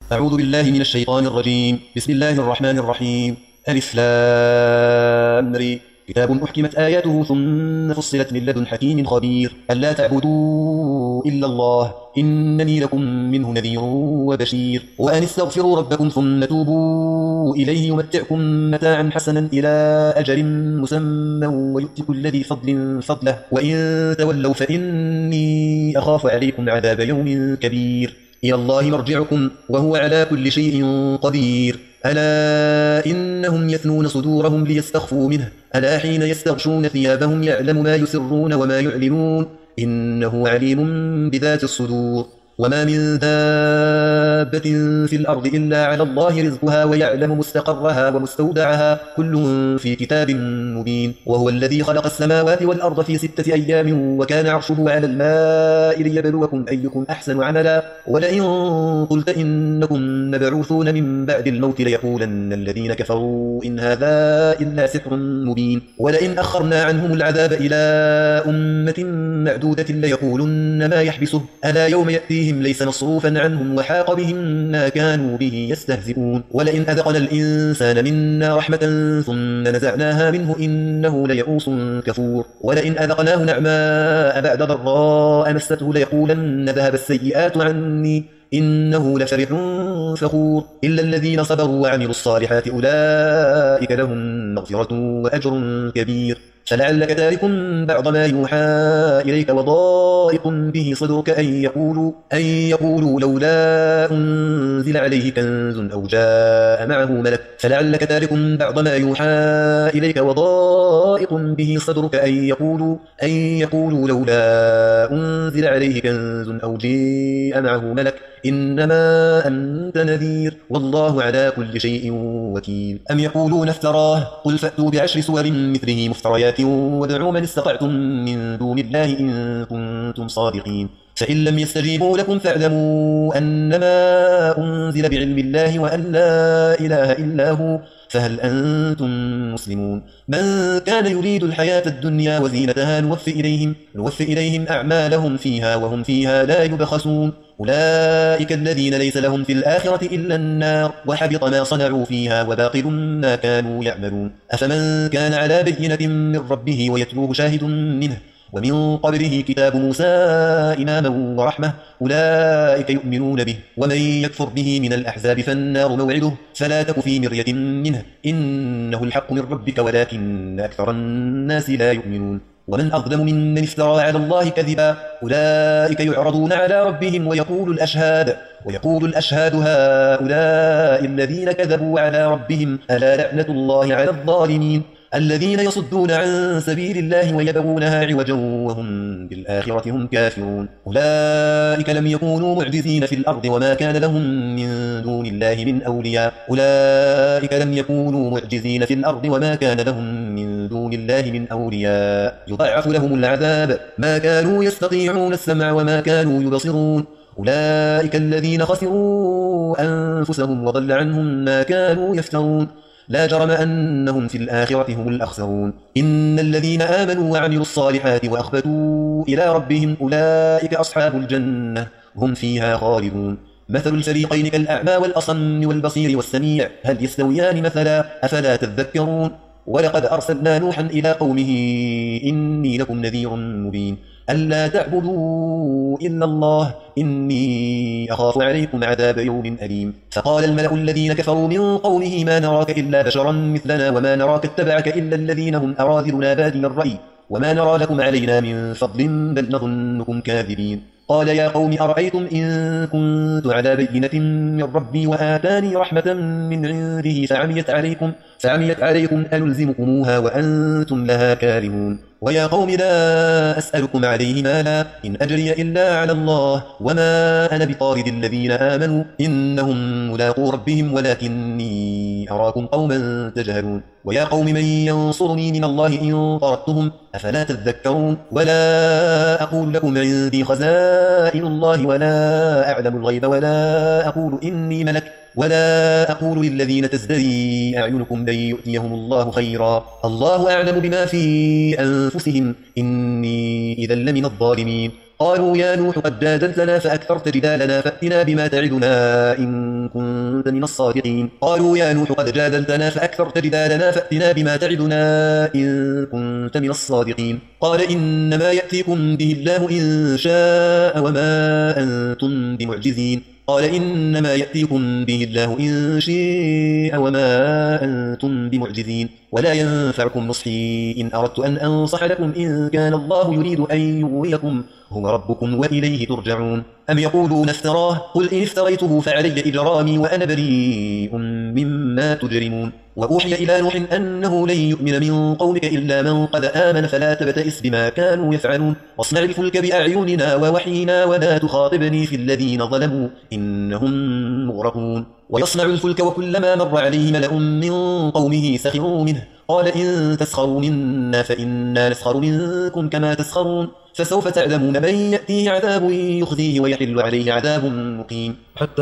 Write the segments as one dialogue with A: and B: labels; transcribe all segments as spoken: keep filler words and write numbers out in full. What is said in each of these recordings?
A: أعوذ بالله من الشيطان الرجيم. بسم الله الرحمن الرحيم. ألف لام ر. كتاب أحكمت آياته ثم فصلت من لدن حكيم خبير ألا تعبدوا إلا الله إنني لكم منه نذير وبشير وأن استغفروا ربكم ثم توبوا إليه يمتعكم متاعا حسنا إلى أجل مسمى ويؤتي كل ذي فضل فضله وإن تولوا فإني أخاف عليكم عذاب يوم كبير. إلى الله مرجعكم وهو على كل شيء قدير. ألا إنهم يثنون صدورهم ليستخفوا منه ألا حين يستغشون ثيابهم يعلم ما يسرون وما يعلنون إنه عليم بذات الصدور. وما من دابة في الأرض إلا على الله رزقها ويعلم مستقرها ومستودعها كل في كتاب مبين. وهو الذي خلق السماوات والأرض في ستة أيام وكان عرشه على الماء ليبلوكم أيكم أحسن عملا ولئن قلت إنكم مبعوثون من بعد الموت ليقولن الذين كفروا إن هذا إلا سحر مبين. ولئن أخرنا عنهم العذاب إلى أمة معدودة ليقولن ما يحبسه ألا يوم يأتيه ليس مصروفا عنهم وحاق بهم ما كانوا به يستهزئون. ولئن أذقنا الإنسان منا رحمة ثم نزعناها منه إنه ليئوس كفور. ولئن أذقناه نعماء بعد ضراء مسته ليقولن ذهب السيئات عني إنه لفرح فخور. إلا الذين صبروا وعملوا الصالحات أولئك لهم مغفرة وأجر كبير. فلعلك تارك بعض ما يوحى إليك وضائق به صدرك أن يقولوا, أن يقولوا لولا أنزل عليه كنز أو جاء معه ملك فلعلك تارك بعض ما يوحى إليك وضائق به صدرك أن يقولوا, أن يقولوا لولا أنزل عليه كنز أو جاء معه ملك إنما أنت نذير والله على كل شيء وكيل. أم يقولون افتراه قل فأتوا بعشر سور مثله مفتريات وادعوا من استطعتم من دون الله إن كنتم صادقين. فإن لم يستجيبوا لكم فاعلموا أنما أنزل بعلم الله وأن لا إله إلا هو فهل أنتم مسلمون. من كان يريد الحياة الدنيا وزينتها نوفي إليهم, نوفي إليهم أعمالهم فيها وهم فيها لا يبخسون. أولئك الذين ليس لهم في الآخرة إلا النار وحبط ما صنعوا فيها وباطل ما كانوا يعملون. أفمن كان على بينة من ربه ويتلوه شاهد منه ومن قبله كتاب موسى إماما ورحمة أولئك يؤمنون به ومن يكفر به من الأحزاب فالنار موعده فلا تك في مرية منه إنه الحق من ربك ولكن أكثر الناس لا يؤمنون. ومن أظلم ممن افترى على الله كذبا أولئك يعرضون على ربهم ويقول الأشهاد, ويقول الأشهاد هؤلاء الذين كذبوا على ربهم ألا لعنة الله على الظالمين الذين يصدون عن سبيل الله ويبغونها عوجا وهم بالآخرة هم كافرون. أولئك لم يكونوا معجزين في الأرض وما كان لهم من دون الله من أولياء أولئك لم يكونوا معجزين في الأرض وما كان لهم من دون الله من أولياء يضاعف لهم العذاب ما كانوا يستطيعون السمع وما كانوا يبصرون. أولئك الذين خسروا أنفسهم وضل عنهم ما كانوا يفترون لا جرم أنهم في الآخرة هم الأخسرون. إن الذين آمنوا وعملوا الصالحات وأخبتوا إلى ربهم أولئك أصحاب الجنة هم فيها خالدون. مثل الفريقين كالأعمى والأصم والبصير والسميع هل يستويان مثلا أفلا تذكرون. ولقد أرسلنا نوحا إلى قومه إني لكم نذير مبين ألا تعبدوا إلا الله إني أخاف عليكم عذاب يوم أليم. فقال الملأ الذين كفروا من قومه ما نراك إلا بشرا مثلنا وما نراك اتبعك إلا الذين هم أراذلنا بادي الرأي وما نرى لكم علينا من فضل بل نظنكم كاذبين. قال يا قوم أرأيتم إن كنت على بينة من ربي وآتاني رحمة من عنده فعميت عليكم, فعميت عليكم أنلزمكموها وأنتم لها كارهون. ويا قوم لا أسألكم عليه مالا إن أجري إلا على الله وما أنا بطارد الذين آمنوا إنهم ملاقو ربهم ولكني أراكم قوما تجهلون. ويا قوم من ينصرني من الله إن طردتهم أفلا تذكرون. ولا أقول لكم عندي خزائن الله ولا أعلم الغيب ولا أقول إني ملك ولا أقول للذين تزدري أعينكم لن يؤتيهم الله خيرا الله أعلم بما في أنفسهم إني إذا لمن الظالمين. قالوا يا نوح قد جادلتنا فأكثرت جدالنا فأتنا بما تعدنا إن كنت من الصادقين قالوا يا نوح قد جادلتنا فأكثرت جدالنا فأتنا بما تعدنا إن كنت من الصادقين قال إنما يأتيكم به الله إن شاء وما أنتم بمعجزين قال إنما يأتيكم به الله إن شاء وما أنتم بمعجزين ولا ينفعكم نصحي إن أردت أن أنصح لكم إن كان الله يريد أن يغويكم هو ربكم وإليه ترجعون أم يقولون افتراه قل إن افتريته فعلي إجرامي وأنا بريء مما تجرمون وأوحي إلى نوح أنه لن يؤمن من قومك إلا من قد آمن فلا تبتئس بما كانوا يفعلون واصنع الفلك بأعيننا ووحينا ولا تخاطبني في الذين ظلموا إنهم مغرقون ويصنع الفلك وكلما مر عليه ملأ من قومه سخروا منه قال إن تسخروا منا فإنا نسخر منكم كما تسخرون فسوف تعلمون من يأتيه عذاب يخزيه ويحل عليه عذاب مقيم حتى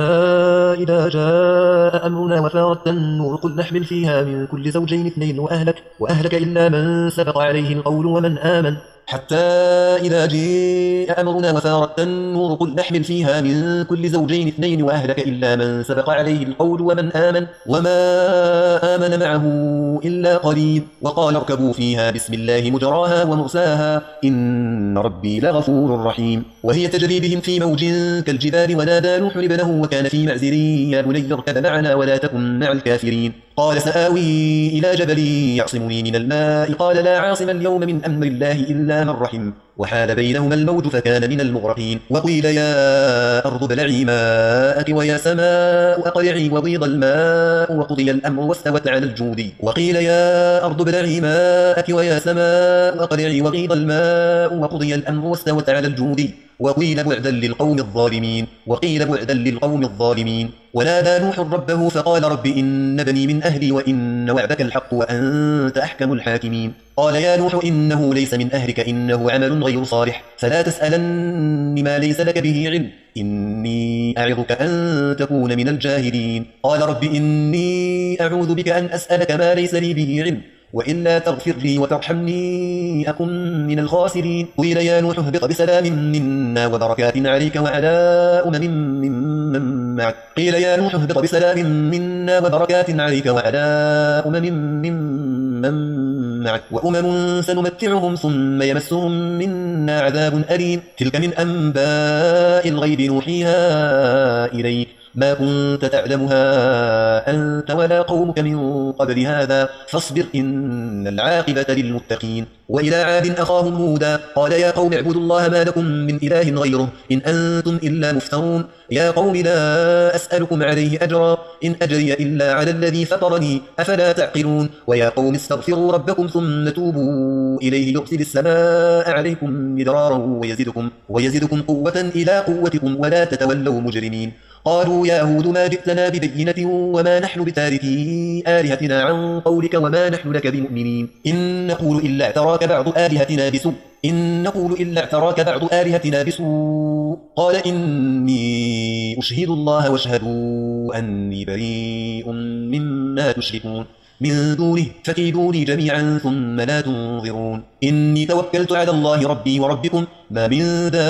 A: إذا جاء أمرنا وفارت النور قل نحمل فيها من كل زوجين اثنين وأهلك, وأهلك إلا من سبق عليه القول ومن آمن حتى إذا جاء أمرنا وفارت النور قل نحمل فيها من كل زوجين اثنين وأهلك إلا من سبق عليه القول ومن آمن وما آمن معه إلا قليل وقال اركبوا فيها بسم الله مجراها ومرساها إن ربي لغفور رحيم وهي تجري بهم في موج كالجبال ونادى نوح ابنه وكان في معزل يا بني اركب معنا ولا تكن مع الكافرين قال سآوي إلى جبل يعصمني من الماء قال لا عاصم اليوم من أمر الله إلا من رحم وحال بينهما الموج فكان من المغرقين وقيل يا أرض ابلعي ماءك ويا سماء أقلعي وغيض الماء وقضي الأمر واستوت على الجود وقيل يا أرض ابلعي ماءك ويا سماء أقلعي وغيض الماء وقضي الأمر واستوت على الجود وقيل بعدا للقوم الظالمين وقيل بعدا للقوم الظالمين ونادى نوح ربه فقال رب إن بني من أهلي وإن وعدك الحق وأنت أحكم الحاكمين قال يا نوح إنه ليس من أهلك إنه عمل غير صالح فلا تسألن ما ليس لك به علم إني أعظك أن تكون من الجاهلين قال رب إني أعوذ بك أن أسألك ما ليس لي به علم وإلا تغفر لي وترحمني أكن من الخاسرين قيل يا نوح اهبط بسلام منا وبركات عليك وعلى أمم ممن معك قيل يا نوح اهبط بسلام منا وبركات عليك وعلى أمم ممن معك وأمم سنمتعهم ثم يمسهم منا عذاب أليم تلك من أنباء الغيب نوحيها إليك ما كنت تعلمها أنت ولا قومك من قبل هذا فاصبر إن العاقبة للمتقين وإلى عاد أخاهم هودا قال يا قوم اعبدوا الله ما لكم من إله غيره إن أنتم إلا مفترون يا قوم لا أسألكم عليه أجرا إن أجري إلا على الذي فطرني أفلا تعقلون ويا قوم استغفروا ربكم ثم توبوا إليه يرسل السماء عليكم مدرارا ويزدكم, ويزدكم قوة إلى قوتكم ولا تتولوا مجرمين قالوا يا هود ما جئتنا ببينة وما نحن بتاركي آلهتنا عن قولك وما نحن لك بمؤمنين إن نقول إلا اعتراك بعض آلهتنا بسوء إن نقول إلا اعتراك بعض آلهتنا بسوء قال إني أشهد الله واشهدوا أني بريء مما تشركون من دونه فكيدوني جميعا ثم لا تنظرون إني توكلت على الله ربي وربكم ما من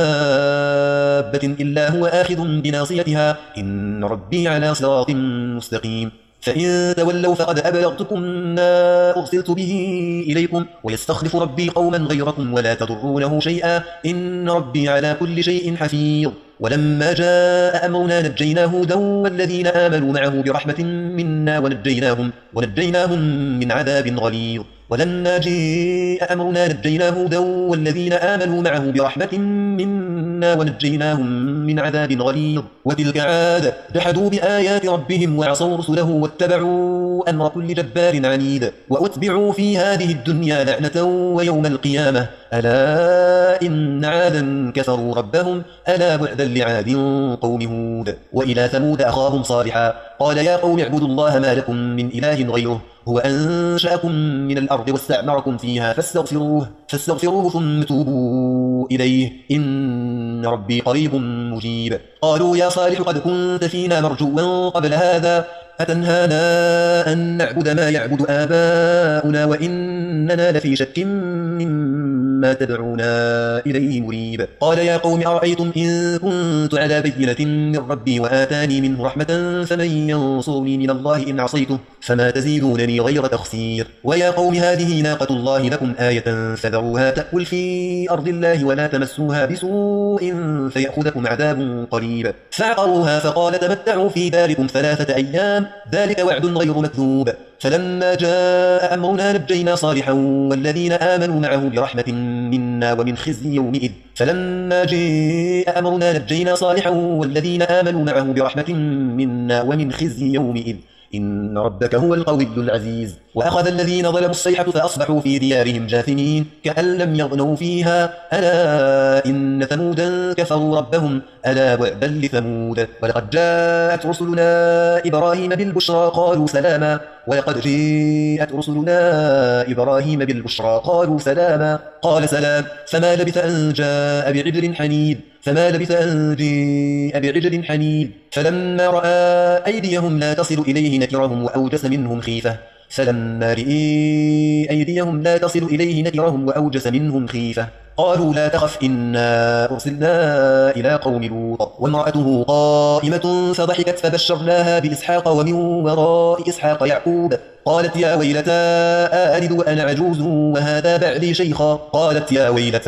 A: دابة إلا هو آخذ بناصيتها إن ربي على صراط مستقيم فإن تولوا فقد أبلغتكم ما أرسلت به إليكم ويستخلف ربي قوما غيركم ولا تضرونه شيئا إن ربي على كل شيء حفيظ ولما جاء أمرنا نجينا هودا والذين آمنوا معه برحمة منا ونجيناهم, ونجيناهم من عذاب غليظ ولما جاء أمرنا نجينا هودا والذين آمنوا معه برحمة منا ونجيناهم من عذاب غليظ وتلك عاد جحدوا بآيات ربهم وعصوا رسله واتبعوا أمر كل جبار عنيد وأتبعوا في هذه الدنيا لعنة ويوم القيامة ألا إن عادا كفروا ربهم ألا بعدا لعاد قوم هود وإلى ثمود أخاهم صالحا قال يا قوم اعبدوا الله ما لكم من إله غيره هو أنشأكم من الأرض واستعمركم فيها فاستغفروه, فاستغفروه ثم توبوا إليه إن ربي قريب مجيب قالوا يا صالح قد كنت فينا مرجوا قبل هذا أتنهانا أن نعبد ما يعبد آباؤنا وإننا لفي شك مما تدعونا إليه مريب. قال يا قوم أرأيتم إن كنت على بينة من ربي وآتاني منه رحمة فمن ينصرني من الله إن عصيته فما تزيدونني غير تخسير. ويا قوم هذه ناقة الله لكم آية فذروها تأكل في أرض الله ولا تمسوها بسوء فيأخذكم عذاب قريب. فعقروها فقال تمتعوا في داركم ثلاثة أيام ذلك وعد غير مكذوب. فلما جاء أمرنا نجينا صالحا والذين آمنوا معه برحمة منا ومن خزي يومئذ فلما جاء أمرنا نجينا صالحا والذين آمنوا معه برحمة منا ومن خزي يومئذ إن ربك هو القوي العزيز. وأخذ الذين ظلموا الصيحة فأصبحوا في ديارهم جاثمين كأن لم يغنوا فيها ألا إن ثمودا كفروا ربهم ألا بعدا لثمود. ولقد جاءت رسلنا إبراهيم بالبشرى قالوا سلاما ولقد جاءت رسلنا إبراهيم بالبشرى قالوا سلاما قال سلام فما لبث أن جاء بعجل حنيذ فما لبث أن جاء بعجل حنيذ. فلما رأى أيديهم لا تصل إليه نكرهم وأوجس منهم خيفة فلما رئي أيديهم لا تصل إليه نكرهم وأوجس منهم خيفة قالوا لا تخف إنا أرسلنا إلى قوم لوط وامرأته قائمة فضحكت فبشرناها بإسحاق ومن وراء إسحاق يعقوب قالت يا ويلتى آلد وأنا عجوز وهذا بعلي شيخا قالت يا ويلتى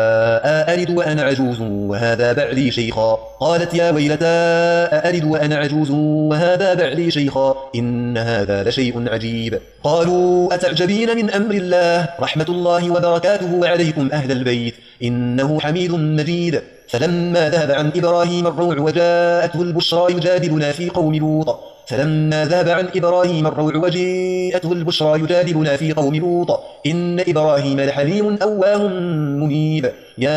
A: آلد وأنا عجوز وهذا بعلي شيخا قالت يا ويلتى آلد وأنا عجوز وهذا بعلي شيخا إن هذا لشيء عجيب. قالوا أتعجبين من أمر الله رحمة الله وبركاته عليكم أهل البيت إنه حميد مجيد. فلما ذهب عن إبراهيم الروع وجاءته البشرى يجادلنا في قوم لوط فلما ذهب عن إبراهيم الروع وجاءته البشرى يجادلنا في قوم لوط إن إبراهيم لحليم أواه منيب.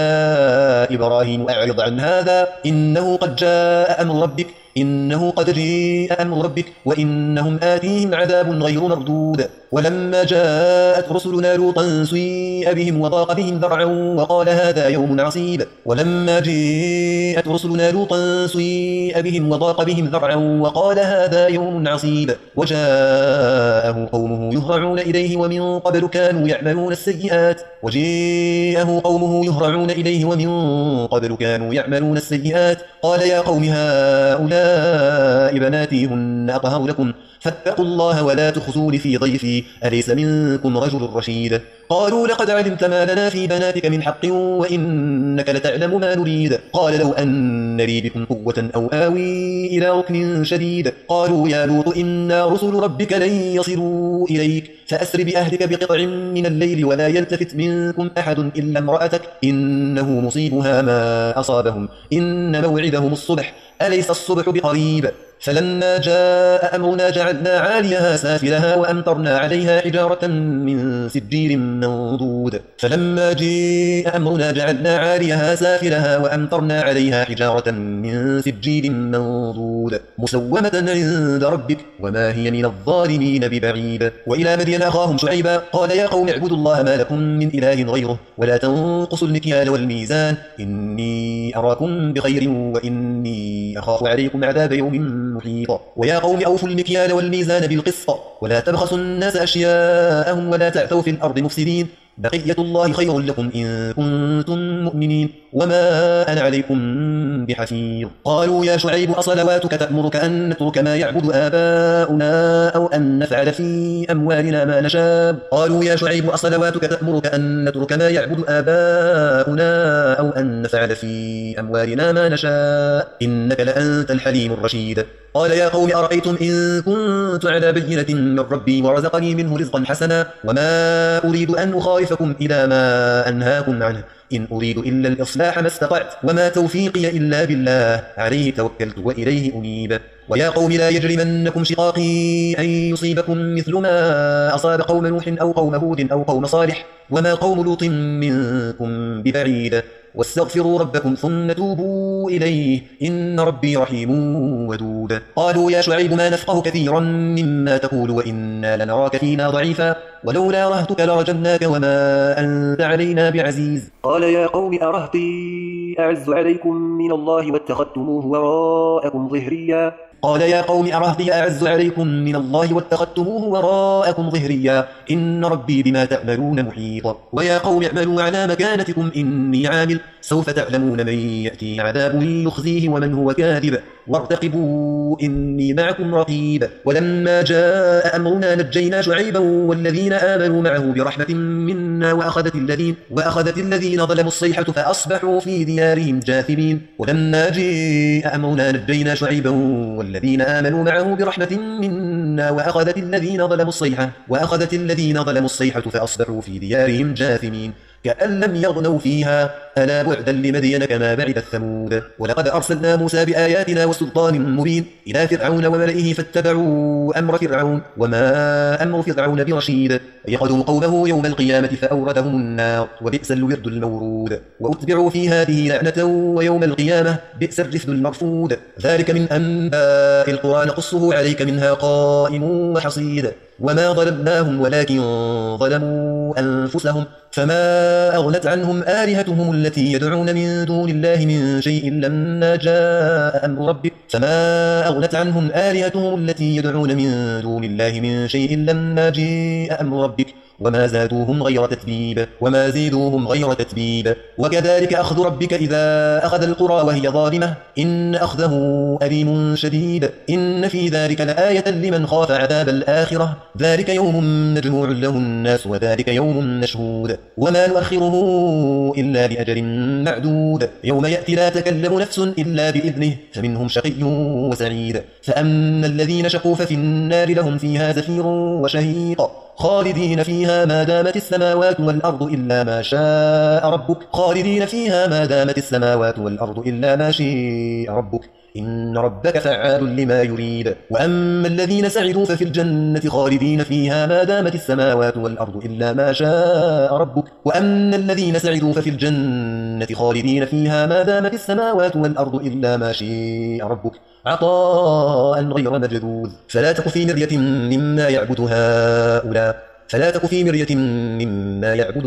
A: يا إبراهيم أعرض عن هذا إنه قد جاء أمر ربك إنه قد جاء أمر ربك وإنهم آتيهم عذاب غير مردود. ولما جاءت رسلنا لوطا سيء بهم وضاق بهم ذرعا وقال هذا يوم عصيب. ولما جاءت رسلنا لوطا سيء بهم وضاق بهم ذرعا وقال هذا يوم عصيب. وجاءه قومه يهرعون إليه ومن قبل كانوا يعملون السيئات وجاءه قومه يهرعون إليه ومن قبل كانوا يعملون السيئات قال يا قوم هؤلاء بناتي هن أطهر لكم فاتقوا الله ولا تخزون في ضيفي أليس منكم رجل رشيد. قالوا لقد علمت ما لنا في بناتك من حق وإنك لتعلم ما نريد. قال لو أن لي بكم قوة أو آوي إلى ركن شديد. قالوا يا لوط إنا رسل ربك لن يصلوا إليك فأسر بأهلك بقطع من الليل ولا يلتفت منكم أحد إلا امرأتك إنه مصيبها ما أصابهم إن موعدهم الصبح أليس الصبح بقريب. فلما جاء أمرنا جعلنا عاليها سافلها وأمطرنا عليها حجارة من سجيل منضود. فلما جاء أمرنا جعلنا عاليها سافلها وأمطرنا عليها حجارة من سجيل منضود مسومة عند ربك وما هي من الظالمين ببعيد. وإلى مدين أخاهم شعيبا قال يا قوم اعبدوا الله ما لكم من إله غيره ولا تنقصوا المكيال والميزان إني أراكم بخير وإني أخاف عليكم عذاب يوم محيط. ويا قوم أوفوا المكيال والميزان بالقسط ولا تبخسوا الناس أشياءهم ولا تعثوا في الأرض مفسدين بقية الله خير لكم إن كنتم مؤمنين وما أنا عليكم بحفيظ. قالوا يا شعيب أصلواتك تأمرك أن نترك ما يعبد آباؤنا أو أن نفعل في أموالنا ما نشاء. قالوا يا شعيب أصلواتك تأمرك أن نترك ما يعبد آباؤنا أو أن نفعل في أموالنا ما نشاء إنك لأنت الحليم الرشيد. قال يا قوم أرأيتم إن كنت على بينة من ربي ورزقني منه رزقا حسنا وما أريد أن أخالفكم إلى ما أنهاكم عنه إن أريد إلا الإصلاح ما استطعت وما توفيقي إلا بالله عليه توكلت وإليه أنيب. ويا قوم لا يجرمنكم شقاقي أن يصيبكم مثل ما أصاب قوم نوح أو قوم هود أو قوم صالح وما قوم لوط منكم ببعيد واستغفروا ربكم ثم توبوا إليه إن ربي رحيم ودود. قالوا يا شعيب ما نفقه كثيرا مما تقول وإنا لنراك فينا ضعيفا ولولا رهتك لرجمناك وما أنت علينا بعزيز. قال يا قوم أرهطي أعز عليكم من الله واتخذتموه وراءكم ظهريا قال يا قوم أرهطي أعز عليكم من الله واتخذتموه وراءكم ظهريا إن ربي بما تعملون محيط ويا قوم اعملوا على مكانتكم إني عامل سوف تعلمون من يأتي عذاب يخزيه ومن هو كاذب وارتقبوا إني معكم رقيب ولما جاء أمرنا نجينا شعيبا والذين آمنوا معه برحمة منا وأخذت الذين, وأخذت الذين ظلموا الصيحة فأصبحوا في ديارهم جاثمين ولما جاء أمرنا نجينا شعيبا والذين آمنوا معه برحمة منا وأخذت الذين ظلموا الصيحة وأخذت الذين ظلموا الصيحة فأصبحوا في ديارهم جاثمين كأن لم يغنوا فيها ألا بعدا لمدين كما بعد الثمود ولقد أرسلنا موسى بآياتنا وسلطان مبين إلى فرعون وملئه فاتبعوا أمر فرعون وما أمر فرعون برشيد يقدم قومه يوم القيامة فأوردهم النار وبئس الورد المورود وأتبعوا في هذه لعنة ويوم القيامة بئس الرفد المرفود ذلك من أنباء القرى نقصه عليك منها قائم وحصيد وما ظلمناهم ولكن ظلموا أنفسهم فما أغنت عنهم آلهتهم التي يدعون من دون الله من شيء لما جاء أمر ربك فما أغنت عنهم آلهتهم التي يدعون من دون الله من شيء لما جاء أمر ربك وما زادوهم غير تتبيب وما زيدوهم غير تتبيب وكذلك أخذ ربك إذا أخذ القرى وهي ظالمة إن أخذه أليم شديد إن في ذلك لآية لمن خاف عذاب الآخرة ذلك يوم مجموع له الناس وذلك يوم مشهود وما نؤخره إلا لأجل معدود يوم يأتي لا تكلم نفس إلا بإذنه فمنهم شقي وسعيد فأما الذين شقوا ففي النار لهم فيها زفير وشهيق خالدين فيها ما دامت السماوات والأرض إلا ما شاء ربك خالدين فيها ما دامت السماوات والأرض إلا ما شاء ربك إن ربك فعال لما يريد وأما الذين سعدوا ففي الجنة خالدين فيها ما دامت السماوات والأرض إلا ما شاء ربك وأما الذين سعدوا ففي الجنة خالدين فيها ما دامت السماوات والأرض إلا ما شاء ربك عطاء غير مجذوذ فلا تك في مرية مما يعبد هؤلاء فلا تك في مرية مما يعبد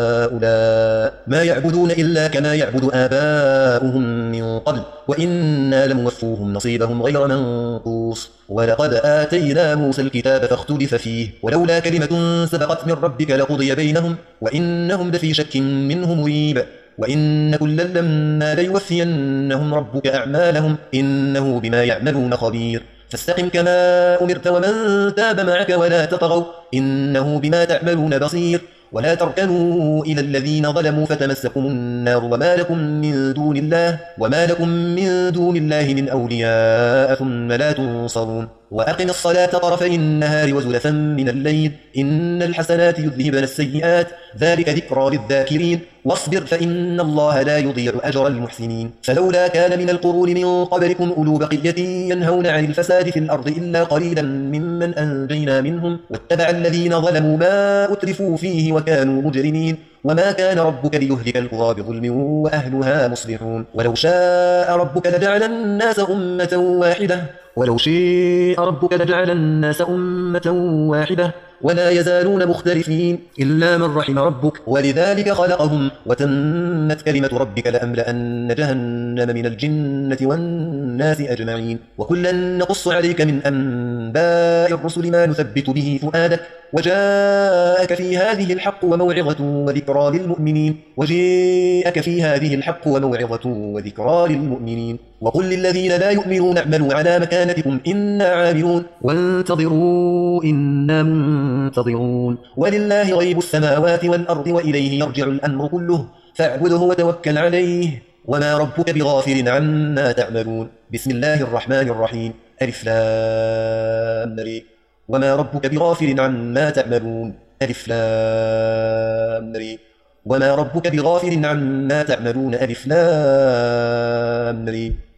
A: هؤلاء ما يعبدون إلا كما يعبد آباؤهم من قبل وإنا لموفوهم نصيبهم غير منقوص ولقد آتينا موسى الكتاب فاختلف فيه ولولا كلمة سبقت من ربك لقضي بينهم وإنهم لفي شك منه مريب وإن كلا لما ليوفينهم ربك أعمالهم إنه بما يعملون خبير فاستقم كما أمرت ومن تاب معك ولا تطغوا إنه بما تعملون بصير ولا تركنوا إلى الذين ظلموا فتمسكم النار وما لكم من دون الله وما لكم من دون الله من أولياء ثم لا تنصرون وأقم الصلاة طرفي النهار وزلفا من الليل إن الحسنات يذهبن السيئات ذلك ذكرى للذاكرين واصبر فإن الله لا يضيع أجر المحسنين فلولا كان من القرون من قبلكم أولو بقية ينهون عن الفساد في الأرض إلا قليلا ممن أنجينا منهم واتبع الذين ظلموا ما أترفوا فيه وكانوا مجرمين وما كان ربك ليهلك القرى بظلم وأهلها مصلحون ولو شاء ربك لجعل الناس أمة واحدة ولو شاء ربك لجعل الناس أمة واحدة ولا يزالون مختلفين إلا من رحم ربك ولذلك خلقهم وتمت كلمة ربك لأملأن جهنم من الجنة والناس أجمعين وكلا نقص عليك من أنباء الرسل ما نثبت به فؤادك وجاءك في هذه الحق وموعظة وذكرى للمؤمنين وجاءك في هذه الحق وموعظة وذكرى للمؤمنين وقل للذين لا يؤمنون اعملوا على مكانتكم إنا عاملون وانتظروا إنا منتظرون ولله غيب السماوات والأرض وإليه يرجع الأمر كله فاعبده وتوكل عليه وما ربك بغافل عما تعملون بسم الله الرحمن الرحيم ألف لام ر وما ربك بغافل عما تعملون ألف لام ر وما ربك بغافل عما تعملون ألف لام ر